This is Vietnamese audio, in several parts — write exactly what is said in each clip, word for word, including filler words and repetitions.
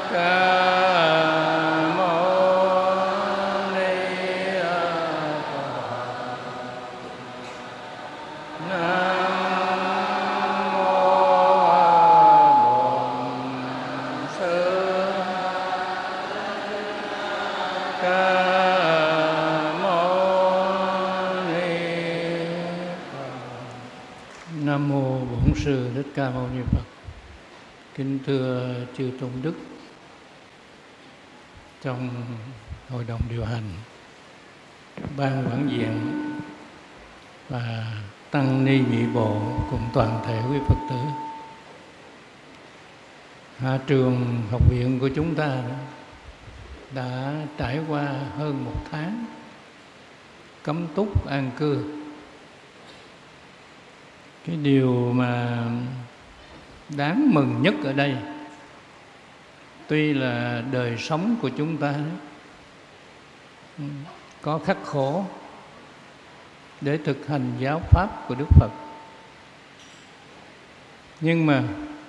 Nam mô Bổn Sư Thích Ca Mâu Ni Phật. Kính thưa chư tôn đức trong hội đồng điều hành, ban quản viện và tăng ni nhị bộ cùng toàn thể quý Phật tử. Hạ trường học viện của chúng ta đã trải qua hơn một tháng cấm túc an cư. Cái điều mà đáng mừng nhất ở đây, tuy là đời sống của chúng ta có khắc khổ để thực hành giáo pháp của Đức Phật, nhưng mà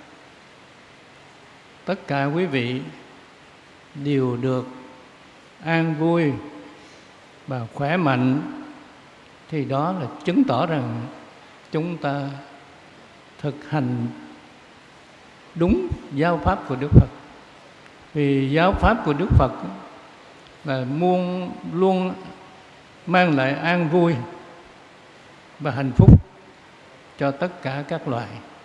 tất cả quý vị đều được an vui và khỏe mạnh, thì đó là chứng tỏ rằng chúng ta thực hành đúng giáo pháp của Đức Phật. Vì giáo pháp của Đức Phật là muôn luôn mang lại an vui và hạnh phúc cho tất cả các loài.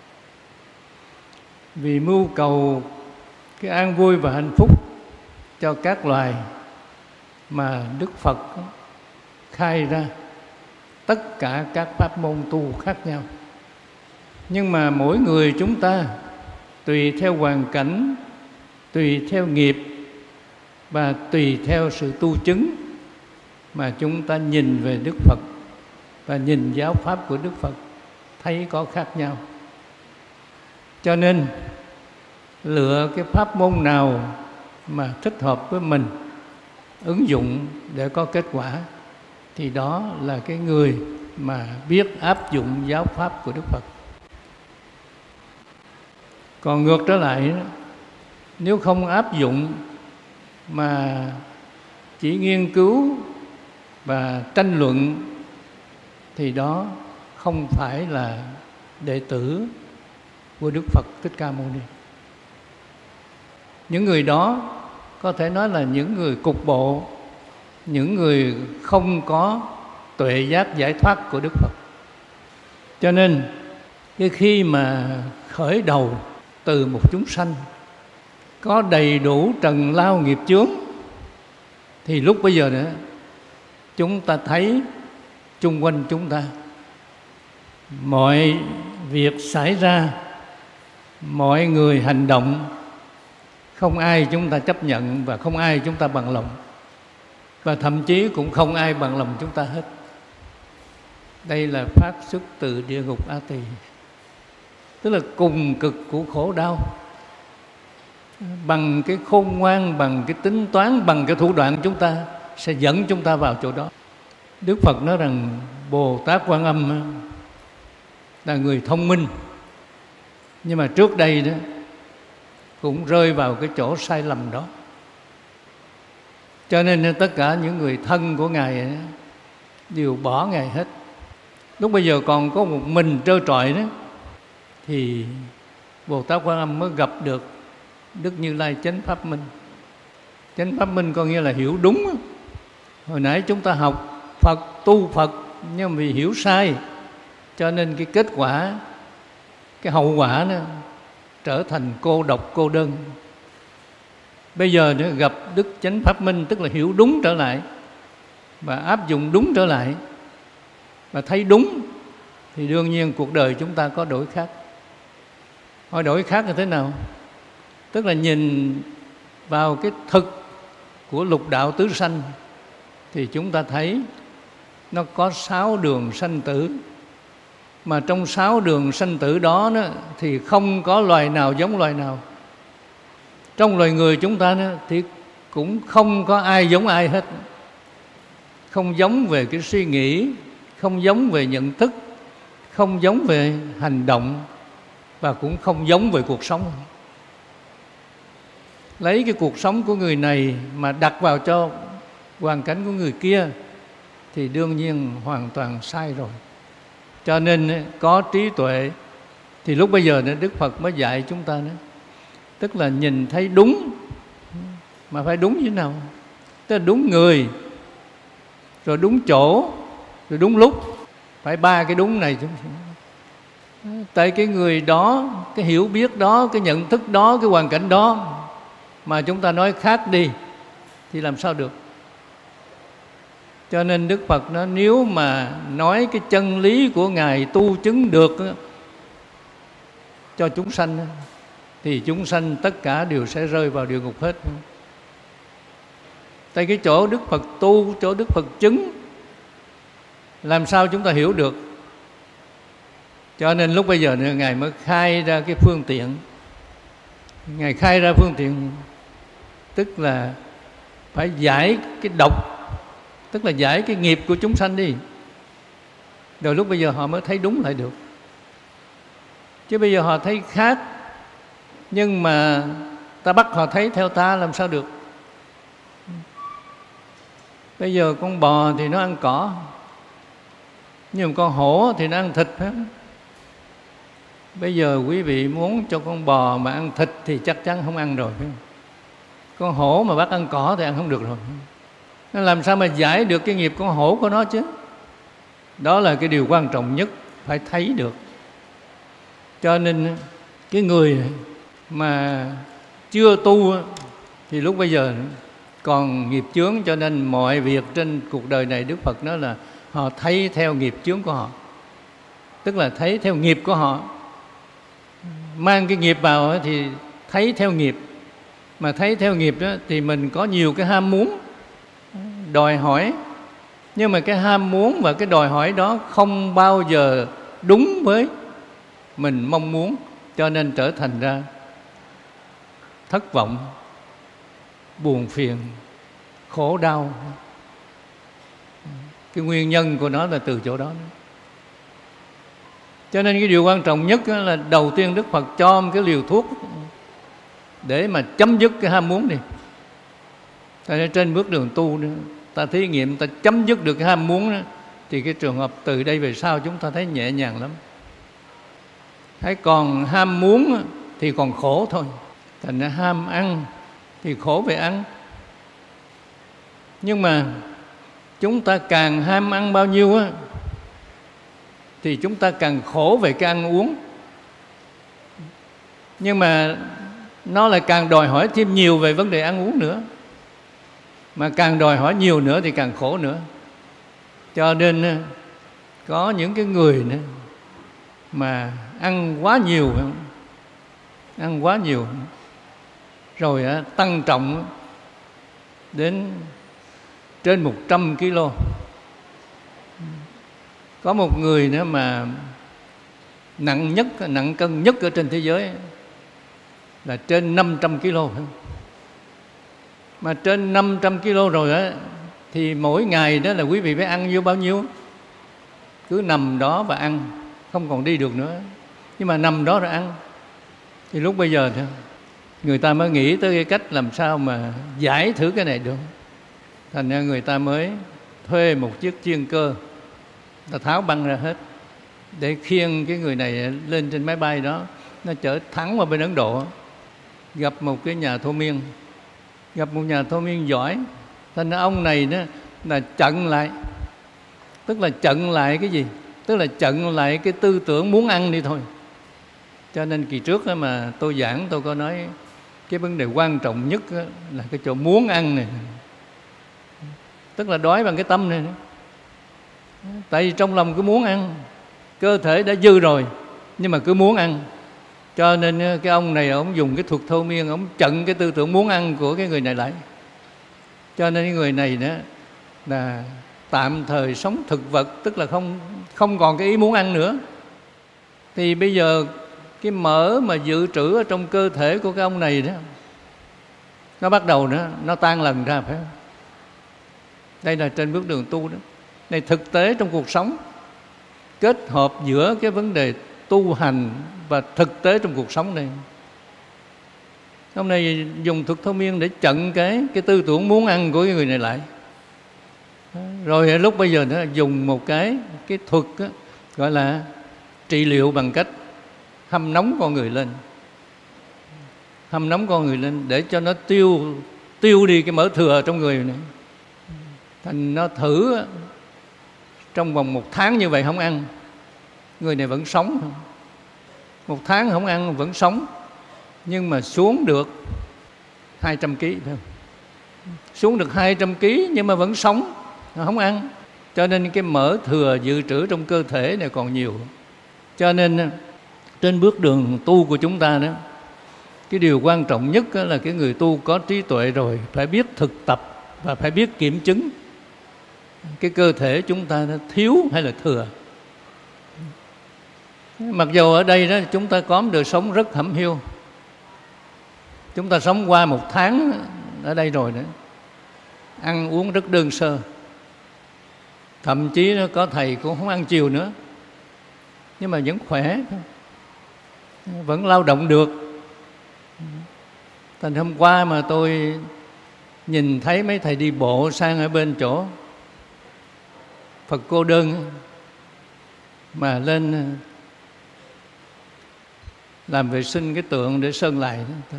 Vì mưu cầu cái an vui và hạnh phúc cho các loài mà Đức Phật khai ra tất cả các pháp môn tu khác nhau. Nhưng mà mỗi người chúng ta tùy theo hoàn cảnh, tùy theo nghiệp và tùy theo sự tu chứng mà chúng ta nhìn về Đức Phật và nhìn giáo pháp của Đức Phật thấy có khác nhau. Cho nên lựa cái pháp môn nào mà thích hợp với mình, ứng dụng để có kết quả, thì đó là cái người mà biết áp dụng giáo pháp của Đức Phật. Còn ngược trở lại, nếu không áp dụng mà chỉ nghiên cứu và tranh luận, thì đó không phải là đệ tử của Đức Phật Thích Ca Mâu Ni. Những người đó có thể nói là những người cục bộ, những người không có tuệ giác giải thoát của Đức Phật. Cho nên cái khi mà khởi đầu từ một chúng sanh có đầy đủ trần lao nghiệp chướng, thì lúc bây giờ nữa chúng ta thấy chung quanh chúng ta mọi việc xảy ra, mọi người hành động, không ai chúng ta chấp nhận và không ai chúng ta bằng lòng, và thậm chí cũng không ai bằng lòng chúng ta hết. Đây là phát xuất từ địa ngục A Tỳ, tức là cùng cực của khổ đau. Bằng cái khôn ngoan, bằng cái tính toán, bằng cái thủ đoạn, chúng ta sẽ dẫn chúng ta vào chỗ đó. Đức Phật nói rằng Bồ Tát Quan Âm là người thông minh, nhưng mà trước đây đó cũng rơi vào cái chỗ sai lầm đó. Cho nên tất cả những người thân của Ngài đều bỏ Ngài hết. Lúc bây giờ còn có một mình trơ trọi đó, thì Bồ Tát Quan Âm mới gặp được Đức Như Lai Chánh Pháp Minh. Chánh Pháp Minh có nghĩa là hiểu đúng. Hồi nãy chúng ta học Phật, tu Phật, nhưng vì hiểu sai, cho nên cái kết quả, cái hậu quả đó trở thành cô độc, cô đơn. Bây giờ nữa gặp Đức Chánh Pháp Minh, tức là hiểu đúng trở lại và áp dụng đúng trở lại và thấy đúng, thì đương nhiên cuộc đời chúng ta có đổi khác. Hỏi đổi khác như thế nào? Tức là nhìn vào cái thực của lục đạo tứ sanh, thì chúng ta thấy nó có sáu đường sanh tử. Mà trong sáu đường sanh tử đó, đó thì không có loài nào giống loài nào. Trong loài người chúng ta đó, thì cũng không có ai giống ai hết. Không giống về cái suy nghĩ, không giống về nhận thức, không giống về hành động, và cũng không giống về cuộc sống. lấy cái cuộc sống của người này mà đặt vào cho hoàn cảnh của người kia thì đương nhiên hoàn toàn sai rồi. Cho nên có trí tuệ thì lúc bây giờ Đức Phật mới dạy chúng ta nữa, tức là nhìn thấy đúng, mà phải đúng như thế nào? Tức là đúng người, rồi đúng chỗ, rồi đúng lúc, phải ba cái đúng này. Tại cái người đó, cái hiểu biết đó, cái nhận thức đó, cái hoàn cảnh đó mà chúng ta nói khác đi thì làm sao được? Cho nên Đức Phật nói nếu mà nói cái chân lý của Ngài tu chứng được cho chúng sanh thì chúng sanh tất cả đều sẽ rơi vào địa ngục hết. Tại cái chỗ Đức Phật tu, chỗ Đức Phật chứng, làm sao chúng ta hiểu được? Cho nên lúc bây giờ Ngài mới khai ra cái phương tiện. Ngài khai ra phương tiện tức là phải giải cái độc, tức là giải cái nghiệp của chúng sanh đi. Rồi lúc bây giờ họ mới thấy đúng lại được. Chứ bây giờ họ thấy khác, nhưng mà ta bắt họ thấy theo ta làm sao được? Bây giờ con bò thì nó ăn cỏ, nhưng mà con hổ thì nó ăn thịt hết. Bây giờ quý vị muốn cho con bò mà ăn thịt thì chắc chắn không ăn rồi. Con hổ mà bắt ăn cỏ thì ăn không được rồi. Nó làm sao mà giải được cái nghiệp con hổ của nó chứ? Đó là cái điều quan trọng nhất, phải thấy được. Cho nên cái người mà chưa tu thì lúc bây giờ còn nghiệp chướng, cho nên mọi việc trên cuộc đời này Đức Phật nói là họ thấy theo nghiệp chướng của họ. Tức là thấy theo nghiệp của họ. Mang cái nghiệp vào thì thấy theo nghiệp. Mà thấy theo nghiệp đó thì mình có nhiều cái ham muốn, đòi hỏi. Nhưng mà cái ham muốn và cái đòi hỏi đó không bao giờ đúng với mình mong muốn, cho nên trở thành ra thất vọng, buồn phiền, khổ đau. Cái nguyên nhân của nó là từ chỗ đó. Cho nên cái điều quan trọng nhất là đầu tiên Đức Phật cho một cái liều thuốc để mà chấm dứt cái ham muốn đi. Tại nên trên bước đường tu nữa, ta thí nghiệm, ta chấm dứt được cái ham muốn đó, thì cái trường hợp từ đây về sau chúng ta thấy nhẹ nhàng lắm. Thấy còn ham muốn thì còn khổ thôi. Thành ra ham ăn thì khổ về ăn. Nhưng mà chúng ta càng ham ăn bao nhiêu á thì chúng ta càng khổ về cái ăn uống. Nhưng mà nó lại càng đòi hỏi thêm nhiều về vấn đề ăn uống nữa. Mà càng đòi hỏi nhiều nữa thì càng khổ nữa. Cho nên có những cái người nữa mà ăn quá nhiều, ăn quá nhiều rồi tăng trọng đến trên một trăm ki lô. Có một người nữa mà nặng nhất, nặng cân nhất ở trên thế giới là trên năm trăm ki lô. Mà trên năm trăm ki lô rồi á thì mỗi ngày đó là quý vị phải ăn vô bao nhiêu? Cứ nằm đó và ăn, không còn đi được nữa. Nhưng mà nằm đó rồi ăn. Thì lúc bây giờ thôi, người ta mới nghĩ tới cái cách làm sao mà giải thử cái này được. Thành ra người ta mới thuê một chiếc chuyên cơ, ta tháo băng ra hết để khiêng cái người này lên trên máy bay đó. Nó chở thẳng vào bên Ấn Độ, gặp một cái nhà thôi miên, gặp một nhà thôi miên giỏi. Thành ra ông này đó là chặn lại. Tức là chặn lại cái gì? Tức là chặn lại cái tư tưởng muốn ăn đi thôi. Cho nên kỳ trước đó mà tôi giảng, tôi có nói cái vấn đề quan trọng nhất là cái chỗ muốn ăn này. Tức là đói bằng cái tâm này. Tại vì trong lòng cứ muốn ăn, cơ thể đã dư rồi nhưng mà cứ muốn ăn. Cho nên cái ông này ông dùng cái thuật thôi miên, ông chặn cái tư tưởng muốn ăn của cái người này lại. Cho nên cái người này đó là tạm thời sống thực vật, tức là không không còn cái ý muốn ăn nữa. Thì bây giờ cái mỡ mà dự trữ ở trong cơ thể của cái ông này đó, nó bắt đầu nữa, nó tan lần ra, phải không? Đây là trên bước đường tu đó. Này thực tế trong cuộc sống, kết hợp giữa cái vấn đề tu hành và thực tế trong cuộc sống này. Hôm nay dùng thuật thôi miên để chặn cái cái tư tưởng muốn ăn của cái người này lại. Rồi lúc bây giờ nó dùng một cái cái thuật đó, gọi là trị liệu bằng cách hâm nóng con người lên. Hâm nóng con người lên để cho nó tiêu tiêu đi cái mỡ thừa trong người này. Thành nó thử trong vòng một tháng như vậy không ăn, người này vẫn sống. Một tháng không ăn vẫn sống, nhưng mà xuống được hai trăm ký, phải không? Xuống được hai trăm ký nhưng mà vẫn sống, không ăn. Cho nên cái mỡ thừa dự trữ trong cơ thể này còn nhiều. Cho nên trên bước đường tu của chúng ta đó, cái điều quan trọng nhất là cái người tu có trí tuệ rồi phải biết thực tập và phải biết kiểm chứng cái cơ thể chúng ta thiếu hay là thừa. Mặc dù ở đây đó chúng ta có một đời sống rất hẩm hiu, chúng ta sống qua một tháng ở đây rồi đó, ăn uống rất đơn sơ, thậm chí nó có thầy cũng không ăn chiều nữa, nhưng mà vẫn khỏe, vẫn lao động được. Thành hôm qua mà tôi nhìn thấy mấy thầy đi bộ sang ở bên chỗ Phật Cô Đơn mà lên làm vệ sinh cái tượng để sơn lại đó.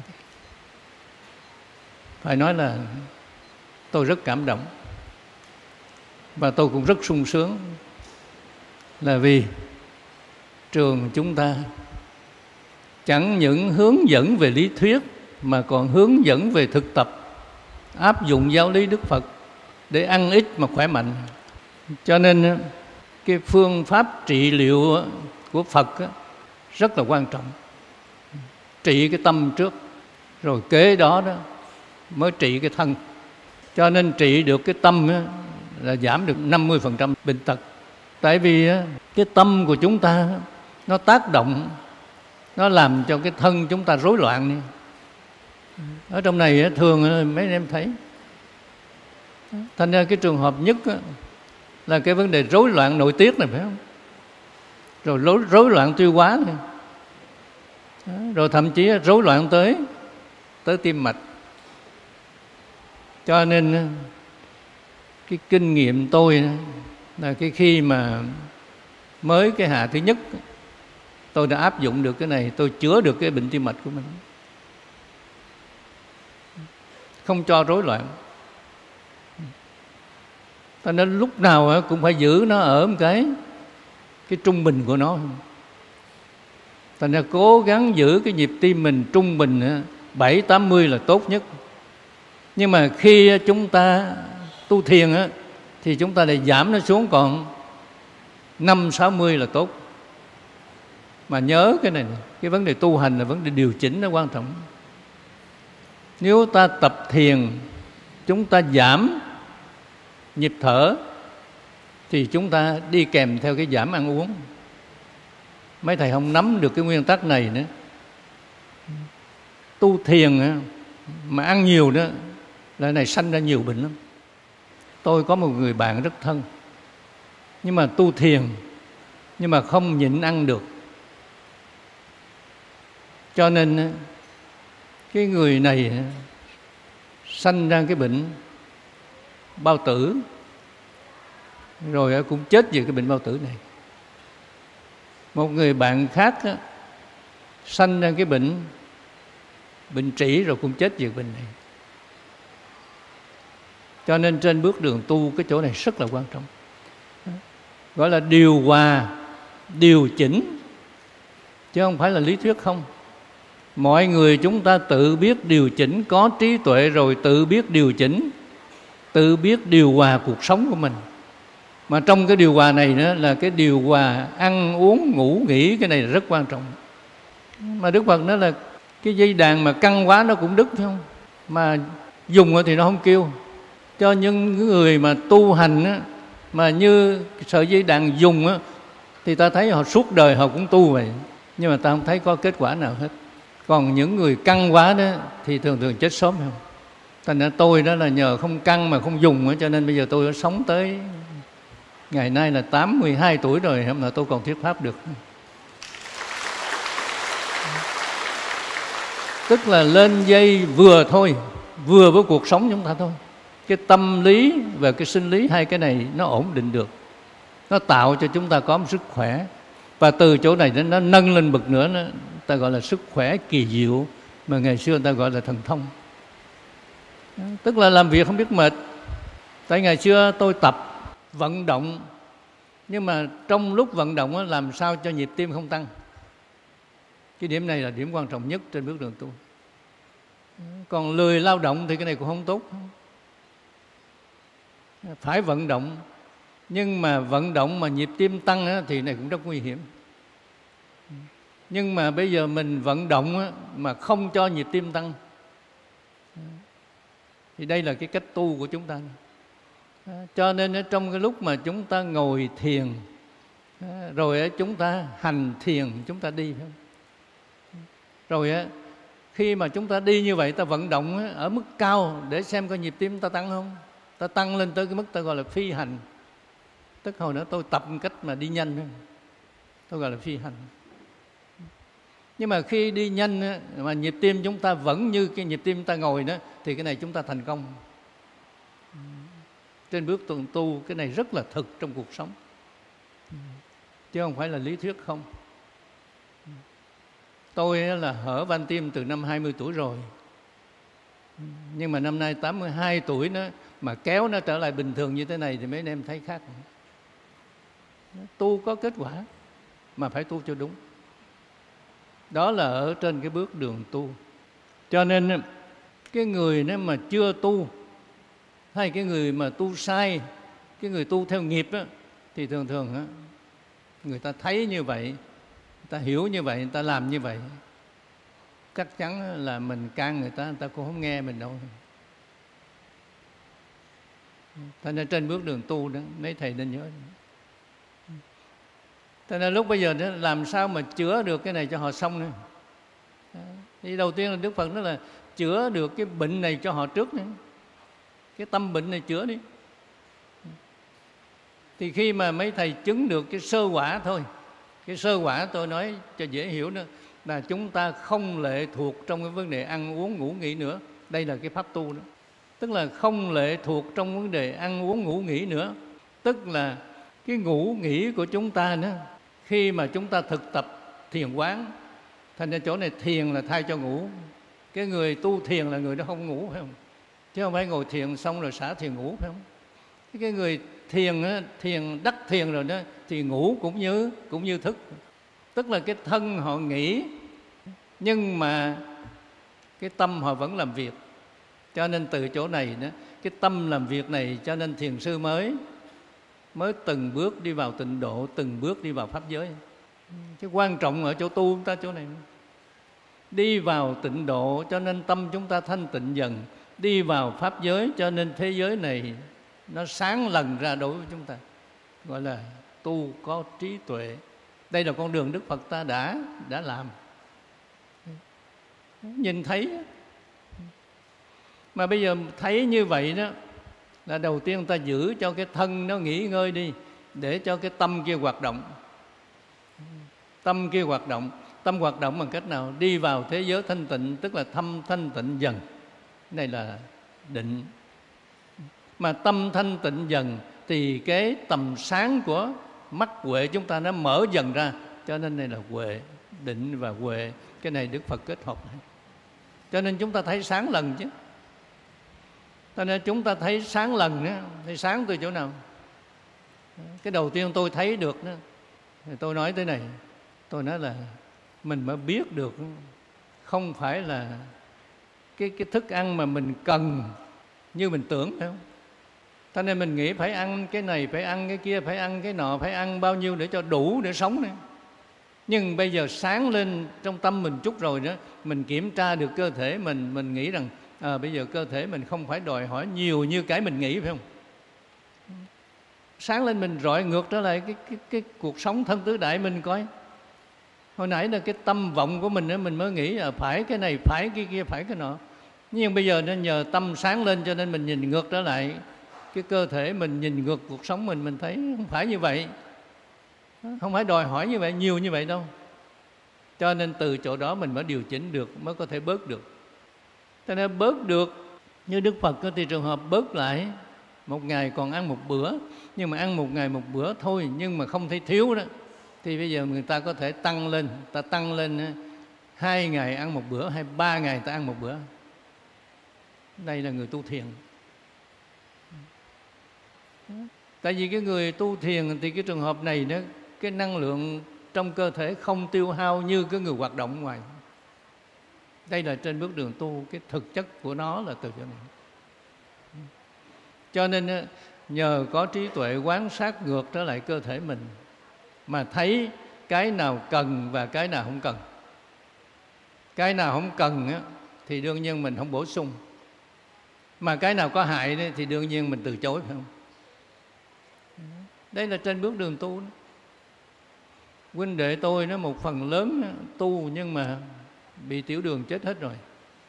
Phải nói là tôi rất cảm động. Và tôi cũng rất sung sướng, là vì trường chúng ta chẳng những hướng dẫn về lý thuyết mà còn hướng dẫn về thực tập, áp dụng giáo lý Đức Phật để ăn ít mà khỏe mạnh. Cho nên cái phương pháp trị liệu của Phật rất là quan trọng. Trị cái tâm trước, rồi kế đó đó mới trị cái thân. Cho nên trị được cái tâm là giảm được năm mươi phần trăm bệnh tật. Tại vì cái tâm của chúng ta nó tác động, nó làm cho cái thân chúng ta rối loạn. Ở trong này thường mấy anh em thấy, thành ra cái trường hợp nhất là cái vấn đề rối loạn nội tiết này, phải không? Rồi rối, rối loạn tiêu hóa này. Rồi thậm chí rối loạn tới tới tim mạch. Cho nên cái kinh nghiệm tôi là cái khi mà mới cái hạ thứ nhất, tôi đã áp dụng được cái này, tôi chữa được cái bệnh tim mạch của mình, không cho rối loạn. Cho nên lúc nào cũng phải giữ nó ở một cái cái trung bình của nó. Thành ra cố gắng giữ cái nhịp tim mình trung bình bảy tám mươi là tốt nhất. Nhưng mà khi chúng ta tu thiền á, thì chúng ta lại giảm nó xuống còn năm sáu mươi là tốt. Mà nhớ cái này, cái vấn đề tu hành là vấn đề điều chỉnh nó quan trọng. Nếu ta tập thiền, chúng ta giảm nhịp thở, thì chúng ta đi kèm theo cái giảm ăn uống. Mấy thầy không nắm được cái nguyên tắc này nữa. Tu thiền mà ăn nhiều đó là này sanh ra nhiều bệnh lắm. Tôi có một người bạn rất thân, nhưng mà tu thiền nhưng mà không nhịn ăn được. Cho nên cái người này sanh ra cái bệnh bao tử, rồi cũng chết vì cái bệnh bao tử này. Một người bạn khác sanh ra cái bệnh bệnh trĩ, rồi cũng chết vì bệnh này. Cho nên trên bước đường tu cái chỗ này rất là quan trọng, gọi là điều hòa, điều chỉnh, chứ không phải là lý thuyết không. Mọi người chúng ta tự biết điều chỉnh, có trí tuệ rồi tự biết điều chỉnh, tự biết điều hòa cuộc sống của mình. Mà trong cái điều hòa này nữa là cái điều hòa ăn uống ngủ nghỉ, cái này là rất quan trọng. Mà Đức Phật nói là cái dây đàn mà căng quá nó cũng đứt, phải không? Mà dùng thì nó không kêu. Cho những người mà tu hành á, mà như sợi dây đàn dùng á, thì ta thấy họ suốt đời họ cũng tu vậy, nhưng mà ta không thấy có kết quả nào hết. Còn những người căng quá đó thì thường thường chết sớm, không? Thành ra tôi đó là nhờ không căng mà không dùng á, cho nên bây giờ tôi đã sống tới ngày nay là tám mươi hai tuổi rồi mà tôi còn thuyết pháp được. tức là lên dây vừa thôi, vừa với cuộc sống chúng ta thôi. Cái tâm lý và cái sinh lý, hai cái này nó ổn định được, nó tạo cho chúng ta có một sức khỏe. Và từ chỗ này nó nâng lên bậc nữa, nó, ta gọi là sức khỏe kỳ diệu, mà ngày xưa ta gọi là thần thông. Tức là làm việc không biết mệt. Tại ngày xưa tôi tập vận động, nhưng mà trong lúc vận động đó, làm sao cho nhịp tim không tăng. Cái điểm này là điểm quan trọng nhất trên bước đường tu. Còn lười lao động thì cái này cũng không tốt. Phải vận động, nhưng mà vận động mà nhịp tim tăng á, thì này cũng rất nguy hiểm. Nhưng mà bây giờ mình vận động á, mà không cho nhịp tim tăng, thì đây là cái cách tu của chúng ta. Cho nên trong cái lúc mà chúng ta ngồi thiền, rồi chúng ta hành thiền, chúng ta đi, rồi khi mà chúng ta đi như vậy, ta vận động ở mức cao để xem coi nhịp tim ta tăng không. Ta tăng lên tới cái mức ta gọi là phi hành. Tức hồi nữa tôi tập một cách mà đi nhanh, tôi gọi là phi hành. Nhưng mà khi đi nhanh mà nhịp tim chúng ta vẫn như cái nhịp tim ta ngồi đó, thì cái này chúng ta thành công. Trên bước tuần tu, cái này rất là thực trong cuộc sống, chứ không phải là lý thuyết không. Tôi là hở van tim từ năm hai mươi tuổi rồi, nhưng mà năm nay tám mươi hai tuổi đó, mà kéo nó trở lại bình thường như thế này thì mấy anh em thấy khác. Tu có kết quả, mà phải tu cho đúng. Đó là ở trên cái bước đường tu. Cho nên cái người nếu mà chưa tu, hay cái người mà tu sai, cái người tu theo nghiệp đó, thì thường thường đó, người ta thấy như vậy, người ta hiểu như vậy, người ta làm như vậy, chắc chắn là mình can người ta, người ta cũng không nghe mình đâu. Cho nên trên bước đường tu đó, mấy thầy nên nhớ. Cho nên lúc bây giờ đó, làm sao mà chữa được cái này cho họ xong nữa. Thì đầu tiên là Đức Phật nói là chữa được cái bệnh này cho họ trước nữa. Cái tâm bệnh này chữa đi. Thì khi mà mấy thầy chứng được cái sơ quả thôi, cái sơ quả tôi nói cho dễ hiểu nữa, là chúng ta không lệ thuộc trong cái vấn đề ăn uống ngủ nghỉ nữa. Đây là cái pháp tu đó. Tức là không lệ thuộc trong vấn đề ăn uống ngủ nghỉ nữa. Tức là cái ngủ nghỉ của chúng ta nữa, khi mà chúng ta thực tập thiền quán, thành ra chỗ này thiền là thay cho ngủ. Cái người tu thiền là người đó không ngủ, phải không? Chứ không phải ngồi thiền xong rồi xả thiền ngủ, phải không? Cái người thiền á, thiền đắc thiền rồi đó, thì ngủ cũng như cũng như thức. Tức là cái thân họ nghỉ, nhưng mà cái tâm họ vẫn làm việc. Cho nên từ chỗ này đó, cái tâm làm việc này, cho nên thiền sư mới mới từng bước đi vào tịnh độ, từng bước đi vào pháp giới. Cái quan trọng ở chỗ tu chúng ta chỗ này, đi vào tịnh độ cho nên tâm chúng ta thanh tịnh dần, đi vào pháp giới cho nên thế giới này nó sáng lần ra đối với chúng ta, gọi là tu có trí tuệ. Đây là con đường Đức Phật ta đã đã làm, nhìn thấy. Mà bây giờ thấy như vậy đó, là đầu tiên ta giữ cho cái thân nó nghỉ ngơi đi, để cho cái tâm kia hoạt động. Tâm kia hoạt động, tâm hoạt động bằng cách nào? Đi vào thế giới thanh tịnh, tức là thâm thanh tịnh dần. Này là định. Mà tâm thanh tịnh dần thì cái tầm sáng của mắt huệ chúng ta nó mở dần ra. Cho nên này là huệ, định và huệ. Cái này Đức Phật kết hợp. Cho nên chúng ta thấy sáng lần chứ. Cho nên chúng ta thấy sáng lần nữa. Thì sáng từ chỗ nào? Cái đầu tiên tôi thấy được đó, thì tôi nói tới này. Tôi nói là mình mới biết được, không phải là cái, cái thức ăn mà mình cần như mình tưởng, phải không? Cho nên mình nghĩ phải ăn cái này, phải ăn cái kia, phải ăn cái nọ, phải ăn bao nhiêu để cho đủ để sống nữa. Nhưng bây giờ sáng lên trong tâm mình chút rồi đó, mình kiểm tra được cơ thể mình, mình nghĩ rằng à, bây giờ cơ thể mình không phải đòi hỏi nhiều như cái mình nghĩ, phải không? Sáng lên mình rọi ngược trở lại cái, cái, cái cuộc sống thân tứ đại mình coi. Hồi nãy là cái tâm vọng của mình đó, mình mới nghĩ là phải cái này, phải cái kia, phải cái nọ. Nhưng bây giờ nên nhờ tâm sáng lên cho nên mình nhìn ngược trở lại cái cơ thể mình, nhìn ngược cuộc sống mình, mình thấy không phải như vậy. Không phải đòi hỏi như vậy, nhiều như vậy đâu. Cho nên từ chỗ đó mình mới điều chỉnh được, mới có thể bớt được. Cho nên bớt được, như Đức Phật thì trường hợp bớt lại, một ngày còn ăn một bữa, nhưng mà ăn một ngày một bữa thôi, nhưng mà không thấy thiếu đó, thì bây giờ người ta có thể tăng lên, ta tăng lên hai ngày ăn một bữa hay ba ngày ta ăn một bữa. Đây là người tu thiền. Tại vì cái người tu thiền thì cái trường hợp này đó, cái năng lượng trong cơ thể không tiêu hao như cái người hoạt động ngoài. Đây là trên bước đường tu, cái thực chất của nó là từ chỗ này. Cho nên nhờ có trí tuệ quán sát ngược trở lại cơ thể mình, mà thấy cái nào cần và cái nào không cần. Cái nào không cần á, thì đương nhiên mình không bổ sung, mà cái nào có hại đấy, thì đương nhiên mình từ chối, phải không? Đây là trên bước đường tu đó. Huynh đệ tôi nó một phần lớn tu nhưng mà bị tiểu đường chết hết rồi.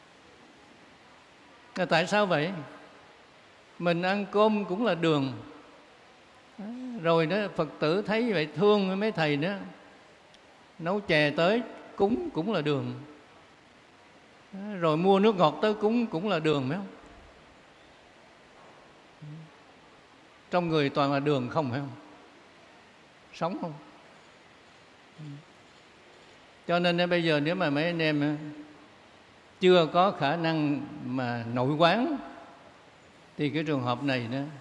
Là tại sao vậy? Mình ăn cơm cũng là đường. Rồi đó Phật tử thấy vậy thương mấy thầy đó, nấu chè tới cúng cũng là đường. Rồi mua nước ngọt tới cúng cũng là đường, phải không? Trong người toàn là đường không, phải không? Sống không? Cho nên bây giờ nếu mà mấy anh em chưa có khả năng mà nội quán, thì cái trường hợp này đó,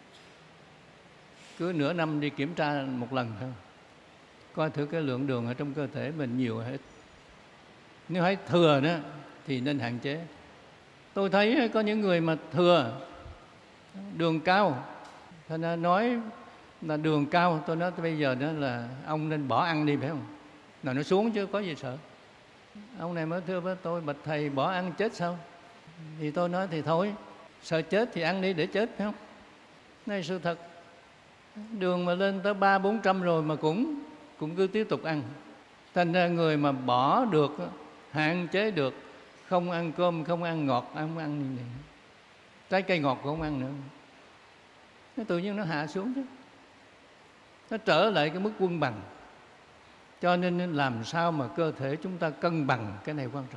cứ nửa năm đi kiểm tra một lần thôi, coi thử cái lượng đường ở trong cơ thể mình nhiều hay ít. Nếu thấy thừa đó thì nên hạn chế. Tôi thấy có những người mà thừa đường cao, thế nên nói là đường cao, tôi nói bây giờ đó là ông nên bỏ ăn đi, phải không? Nào nó xuống chứ có gì sợ. Ông này mới thưa với tôi, bạch thầy bỏ ăn chết sao? Thì tôi nói thì thôi, sợ chết thì ăn đi để chết, phải không? Đây sự thật. Đường mà lên tới ba bốn trăm rồi mà cũng cũng cứ tiếp tục ăn. Thành ra người mà bỏ được, hạn chế được, không ăn cơm, không ăn ngọt, không ăn gì, trái cây ngọt cũng không ăn nữa, nó tự nhiên nó hạ xuống chứ, nó trở lại cái mức quân bằng. Cho nên làm sao mà cơ thể chúng ta cân bằng, cái này quan trọng.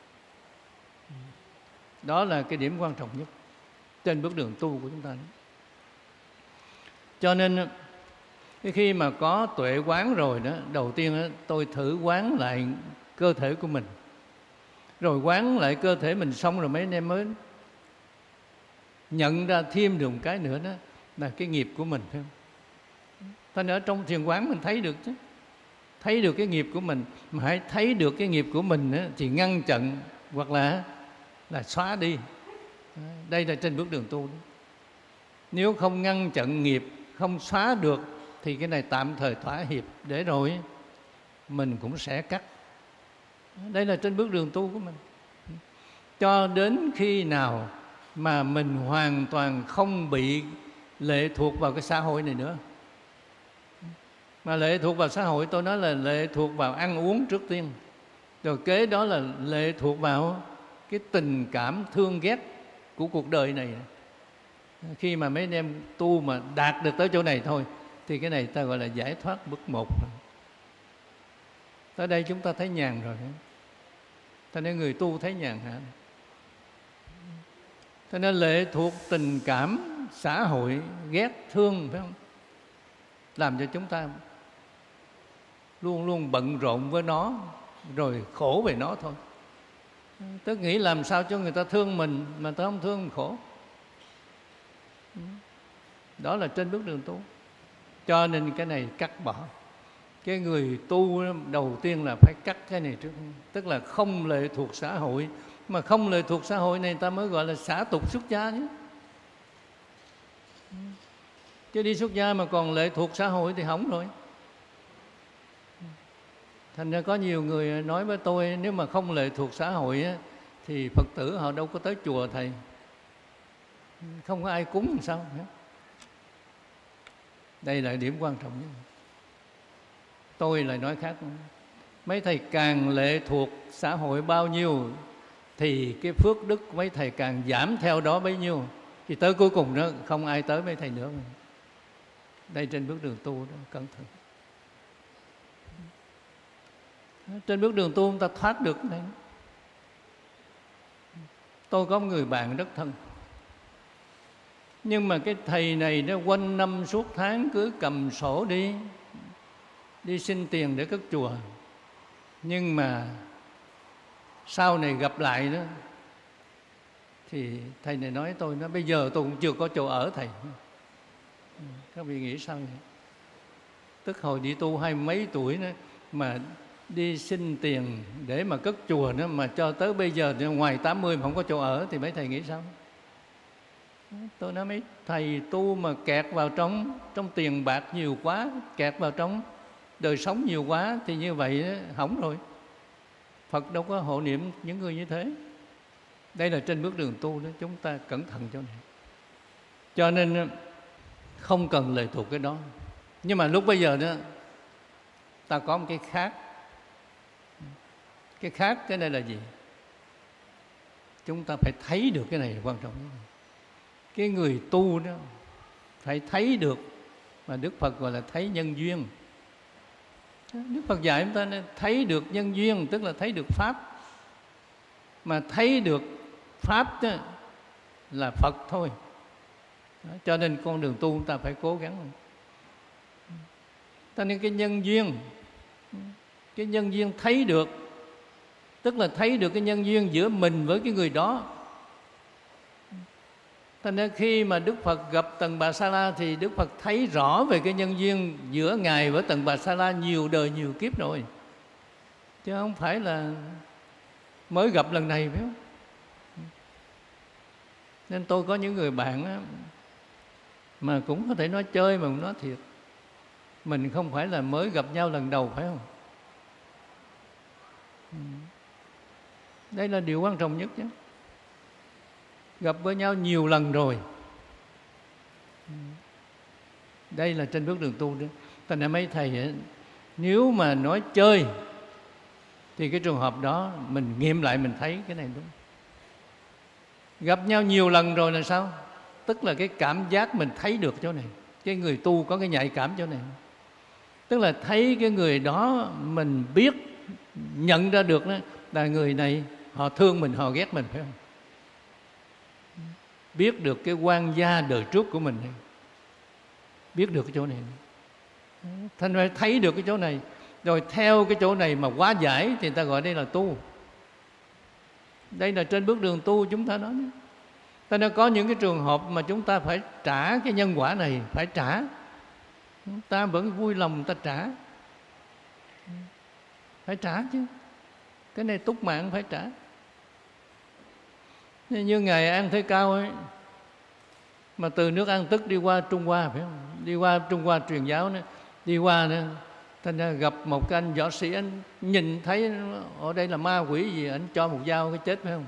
Đó là cái điểm quan trọng nhất trên bước đường tu của chúng ta đó. Cho nên khi mà có tuệ quán rồi đó, đầu tiên đó, tôi thử quán lại cơ thể của mình. Rồi quán lại cơ thể mình xong rồi mấy anh em mới nhận ra thêm được một cái nữa, đó là cái nghiệp của mình, phải không? Thành ở trong thiền quán mình thấy được chứ, thấy được cái nghiệp của mình. Mà hãy thấy được cái nghiệp của mình đó, thì ngăn chặn hoặc là là xóa đi. Đây là trên bước đường tu đó. Nếu không ngăn chặn nghiệp, không xóa được, thì cái này tạm thời thỏa hiệp, để rồi mình cũng sẽ cắt. Đây là trên bước đường tu của mình. Cho đến khi nào mà mình hoàn toàn không bị lệ thuộc vào cái xã hội này nữa. Mà lệ thuộc vào xã hội, tôi nói là lệ thuộc vào ăn uống trước tiên, rồi kế đó là lệ thuộc vào cái tình cảm thương ghét của cuộc đời này. Khi mà mấy anh em tu mà đạt được tới chỗ này thôi, thì cái này ta gọi là giải thoát bước một. Tới đây chúng ta thấy nhàn rồi. Cho nên người tu thấy nhàn hả? Cho nên lệ thuộc tình cảm xã hội, ghét thương, phải không? Làm cho chúng ta luôn luôn bận rộn với nó, rồi khổ về nó thôi. Tức nghĩ làm sao cho người ta thương mình, mà ta không thương mình khổ. Đó là trên bước đường tu. Cho nên cái này cắt bỏ. Cái người tu đầu tiên là phải cắt cái này trước. Tức là không lệ thuộc xã hội. Mà không lệ thuộc xã hội này ta mới gọi là xả tục xuất gia chứ. Chứ đi xuất gia mà còn lệ thuộc xã hội thì hỏng rồi. Thành ra có nhiều người nói với tôi, nếu mà không lệ thuộc xã hội á, thì Phật tử họ đâu có tới chùa thầy, không có ai cúng làm sao. Đây là điểm quan trọng nhất. Tôi lại nói khác. Mấy thầy càng lệ thuộc xã hội bao nhiêu, thì cái phước đức mấy thầy càng giảm theo đó bấy nhiêu. Thì tới cuối cùng đó không ai tới mấy thầy nữa. Đây trên bước đường tu đó, cẩn thận. Trên bước đường tu chúng ta thoát được cái này. Tôi có một người bạn rất thân, nhưng mà cái thầy này nó quanh năm suốt tháng cứ cầm sổ đi đi xin tiền để cất chùa. Nhưng mà sau này gặp lại đó thì thầy này nói tôi, nó bây giờ tôi cũng chưa có chỗ ở thầy. Các vị nghĩ sao vậy? Tức hồi đi tu hai mấy tuổi nữa mà đi xin tiền để mà cất chùa nữa, mà cho tới bây giờ ngoài tám mươi mà không có chỗ ở thì mấy thầy nghĩ sao? Tôi nói mấy thầy tu mà kẹt vào trong trong tiền bạc nhiều quá, kẹt vào trong đời sống nhiều quá thì như vậy đó, hỏng rồi. Phật đâu có hộ niệm những người như thế. Đây là trên bước đường tu đó, chúng ta cẩn thận chỗ này. Cho nên không cần lệ thuộc cái đó. Nhưng mà lúc bây giờ đó ta có một cái khác. Cái khác cái này là gì? Chúng ta phải thấy được cái này là quan trọng. Cái người tu đó phải thấy được, mà Đức Phật gọi là thấy nhân duyên. Đức Phật dạy chúng ta nên thấy được nhân duyên, tức là thấy được Pháp. Mà thấy được Pháp đó là Phật thôi. Đó, cho nên con đường tu chúng ta phải cố gắng. Cho nên cái nhân duyên, cái nhân duyên thấy được, tức là thấy được cái nhân duyên giữa mình với cái người đó. Cho nên khi mà Đức Phật gặp Tần Bà Sa La thì Đức Phật thấy rõ về cái nhân duyên giữa Ngài với Tần Bà Sa La nhiều đời nhiều kiếp rồi, chứ không phải là mới gặp lần này, phải không? Nên tôi có những người bạn á, mà cũng có thể nói chơi mà cũng nói thiệt, mình không phải là mới gặp nhau lần đầu, phải không? Đây là điều quan trọng nhất chứ. Gặp với nhau nhiều lần rồi. Đây là trên bước đường tu đó. Thành ra mấy thầy ấy, nếu mà nói chơi thì cái trường hợp đó mình nghiệm lại mình thấy cái này đúng. Gặp nhau nhiều lần rồi là sao? Tức là cái cảm giác mình thấy được chỗ này. Cái người tu có cái nhạy cảm chỗ này. Tức là thấy cái người đó mình biết, nhận ra được đó, là người này họ thương mình, họ ghét mình, phải không? Biết được cái quan gia đời trước của mình, biết được cái chỗ này. Thành ra thấy được cái chỗ này, rồi theo cái chỗ này mà hóa giải thì người ta gọi đây là tu. Đây là trên bước đường tu chúng ta nói. Ta nên có những cái trường hợp mà chúng ta phải trả cái nhân quả này, phải trả. Ta vẫn vui lòng ta trả, phải trả chứ. Cái này túc mạng phải trả. Như Ngài An Thế Cao ấy, mà từ nước An Tức đi qua Trung Hoa, phải không? Đi qua Trung Hoa truyền giáo nữa, đi qua nữa, thành ra gặp một cái anh võ sĩ, anh nhìn thấy ở đây là ma quỷ gì, anh cho một dao cái chết, phải không?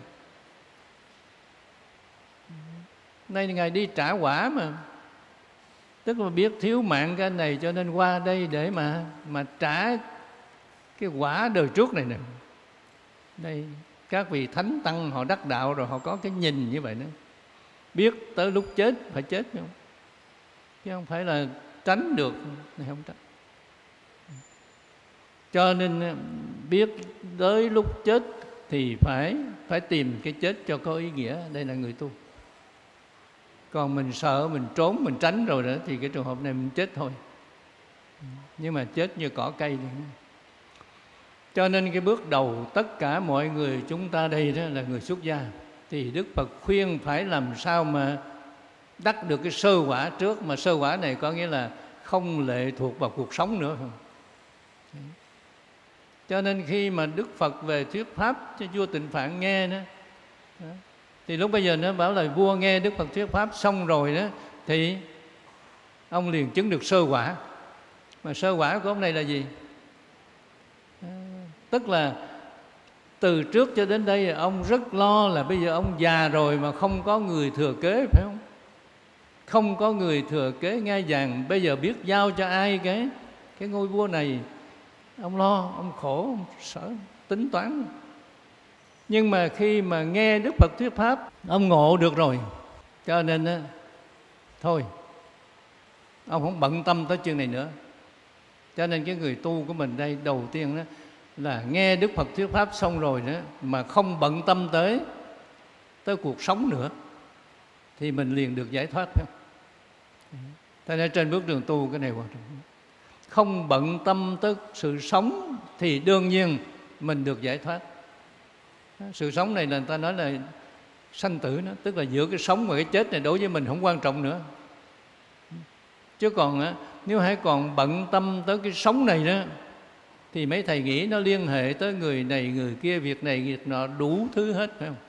Nay Ngài đi trả quả mà, tức là biết thiếu mạng cái này cho nên qua đây để mà mà trả cái quả đời trước này nè. Đây các vị thánh tăng họ đắc đạo rồi, họ có cái nhìn như vậy nữa, biết tới lúc chết phải chết, phải không? Chứ không phải là tránh được, này không tránh. Cho nên biết tới lúc chết thì phải phải tìm cái chết cho có ý nghĩa. Đây là người tu. Còn mình sợ, mình trốn, mình tránh rồi đó thì cái trường hợp này mình chết thôi. Nhưng mà chết như cỏ cây này. Cho nên cái bước đầu tất cả mọi người chúng ta đây đó là người xuất gia, thì Đức Phật khuyên phải làm sao mà đắc được cái sơ quả trước. Mà sơ quả này có nghĩa là không lệ thuộc vào cuộc sống nữa. Cho nên khi mà Đức Phật về thuyết pháp cho vua Tịnh Phạn nghe đó, thì lúc bây giờ nó bảo là vua nghe Đức Phật thuyết pháp xong rồi đó, thì ông liền chứng được sơ quả. Mà sơ quả của ông này là gì? Tức là từ trước cho đến đây ông rất lo là bây giờ ông già rồi mà không có người thừa kế, phải không? Không có người thừa kế ngai vàng, bây giờ biết giao cho ai cái cái ngôi vua này. Ông lo, ông khổ, ông sợ, tính toán. Nhưng mà khi mà nghe Đức Phật thuyết pháp, ông ngộ được rồi. Cho nên á, thôi, ông không bận tâm tới chuyện này nữa. Cho nên cái người tu của mình đây đầu tiên đó là nghe Đức Phật thuyết pháp xong rồi đó mà không bận tâm tới tới cuộc sống nữa thì mình liền được giải thoát. Thế nên trên bước đường tu cái này quan trọng. Không bận tâm tới sự sống thì đương nhiên mình được giải thoát. Sự sống này là người ta nói là sanh tử đó, tức là giữa cái sống và cái chết này đối với mình không quan trọng nữa. Chứ còn á, nếu hãy còn bận tâm tới cái sống này đó thì mấy thầy nghĩ nó liên hệ tới người này, người kia, việc này, việc nọ, đủ thứ hết, phải không?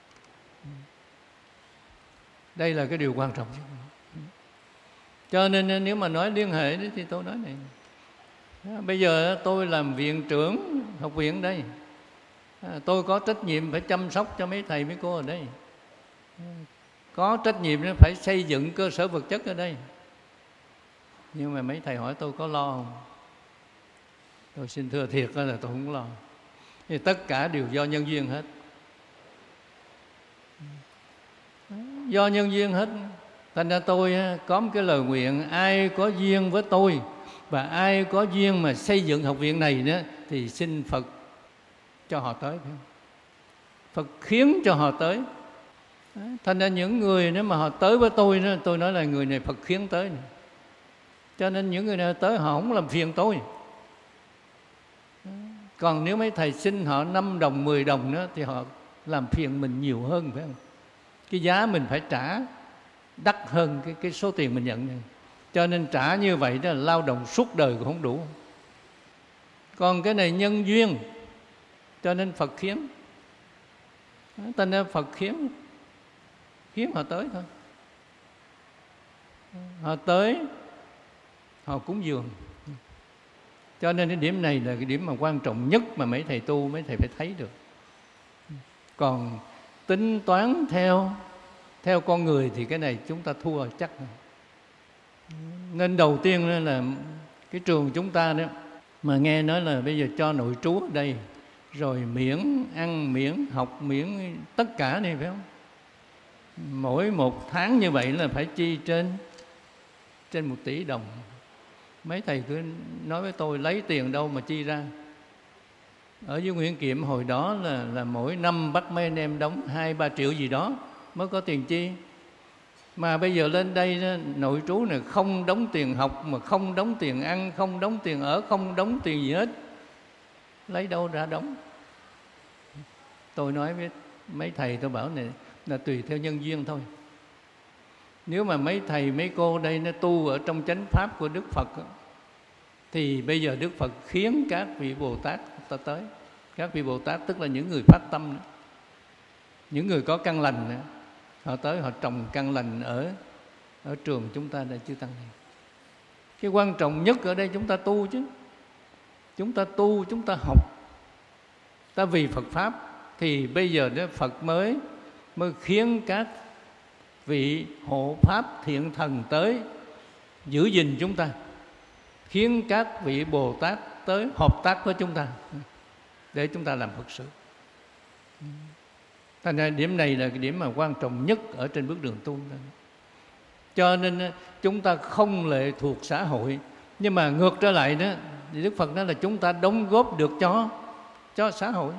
Đây là cái điều quan trọng. Cho nên nếu mà nói liên hệ thì tôi nói này. Bây giờ tôi làm viện trưởng học viện đây, tôi có trách nhiệm phải chăm sóc cho mấy thầy mấy cô ở đây, có trách nhiệm phải xây dựng cơ sở vật chất ở đây. Nhưng mà mấy thầy hỏi tôi có lo không? Tôi xin thưa thiệt là tôi không lo. Thì tất cả đều do nhân duyên hết. Do nhân duyên hết. Thành ra tôi có một cái lời nguyện, ai có duyên với tôi và ai có duyên mà xây dựng học viện này đó thì xin Phật cho họ tới. Phật khiến cho họ tới. Thành ra những người nếu mà họ tới với tôi đó, tôi nói là người này Phật khiến tới này. Cho nên những người này tới họ không làm phiền tôi. Còn nếu mấy thầy xin họ năm đồng, mười đồng đó thì họ làm phiền mình nhiều hơn, phải không? Cái giá mình phải trả đắt hơn cái, cái số tiền mình nhận này. Cho nên trả như vậy đó là lao động suốt đời cũng không đủ. Còn cái này nhân duyên, cho nên Phật khiến. Cho nên Phật khiến khiến họ tới thôi. Họ tới, họ cúng dường. Cho nên cái điểm này là cái điểm mà quan trọng nhất mà mấy thầy tu, mấy thầy phải thấy được. Còn tính toán theo theo con người thì cái này chúng ta thua chắc. Nên đầu tiên là cái trường chúng ta đó, mà nghe nói là bây giờ cho nội trú ở đây, rồi miễn ăn, miễn học, miễn tất cả này, phải không? Mỗi một tháng như vậy là phải chi trên trên một tỷ đồng. Mấy thầy cứ nói với tôi lấy tiền đâu mà chi ra. Ở dưới Nguyễn Kiệm hồi đó là, là mỗi năm bắt mấy anh em đóng hai ba triệu gì đó mới có tiền chi. Mà bây giờ lên đây nội trú này không đóng tiền học, mà không đóng tiền ăn, không đóng tiền ở, không đóng tiền gì hết. Lấy đâu ra đóng? Tôi nói với mấy thầy, tôi bảo này là tùy theo nhân duyên thôi. Nếu mà mấy thầy mấy cô đây nó tu ở trong chánh pháp của Đức Phật thì bây giờ Đức Phật khiến các vị Bồ Tát ta tới. Các vị Bồ Tát tức là những người phát tâm nữa, những người có căn lành nữa. Họ tới họ trồng căn lành ở ở trường chúng ta đây, chư tăng này. Cái quan trọng nhất ở đây chúng ta tu chứ. Chúng ta tu, chúng ta học, ta vì Phật Pháp thì bây giờ đó Phật mới mới khiến các vị hộ pháp thiện thần tới giữ gìn chúng ta, khiến các vị Bồ Tát tới hợp tác với chúng ta để chúng ta làm Phật sự. Thành ra điểm này là cái điểm mà quan trọng nhất ở trên bước đường tu. Cho nên chúng ta không lệ thuộc xã hội. Nhưng mà ngược trở lại đó, thì Đức Phật nói là chúng ta đóng góp được cho cho xã hội.